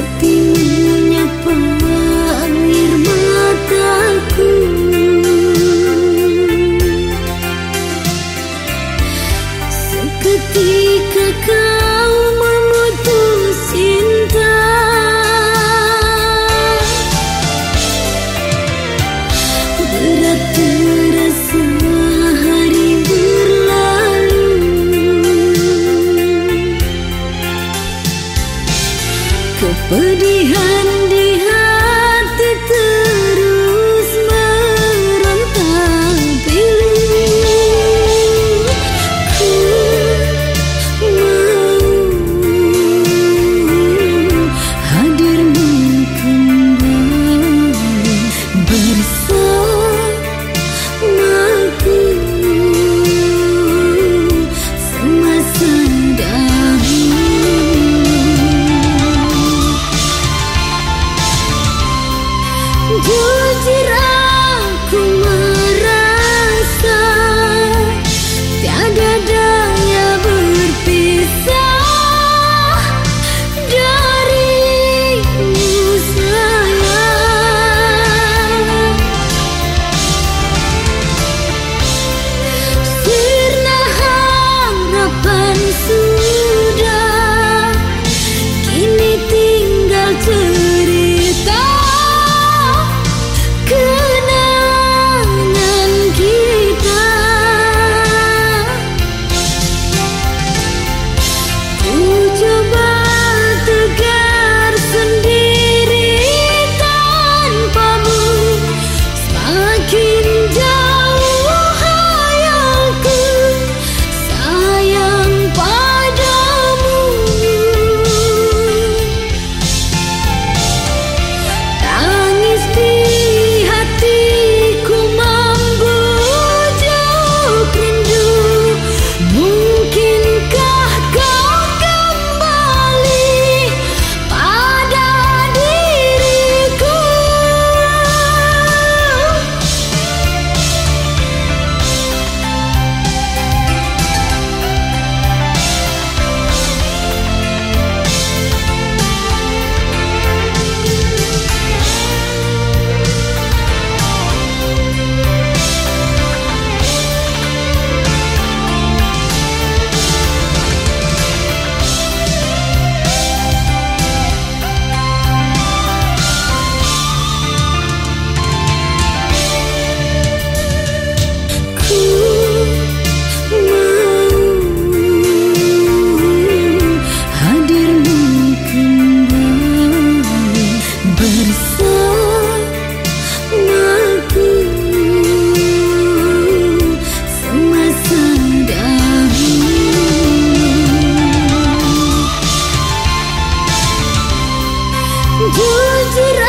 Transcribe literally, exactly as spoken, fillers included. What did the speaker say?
seperti menyapa air mataku. Seketika kau memutus cinta, berat terasa hari berlalu. Kepedihan di hati terus merontak pilu. Ku mau hadirmu kembali bersamaku semasa dahulu. Jujur aku merasa tiada daya berpisah darimu sayang. Sirna harapan sudah, kini tinggal cerita kenangan kita. Ku coba tegar sendiri tanpamu, semakin jauh hayalku sayang padamu. Tangis di hatiku membujuk rindu. Mungkinkah kau kembali pada diriku? Bersamaku semasa dahulu. Jujur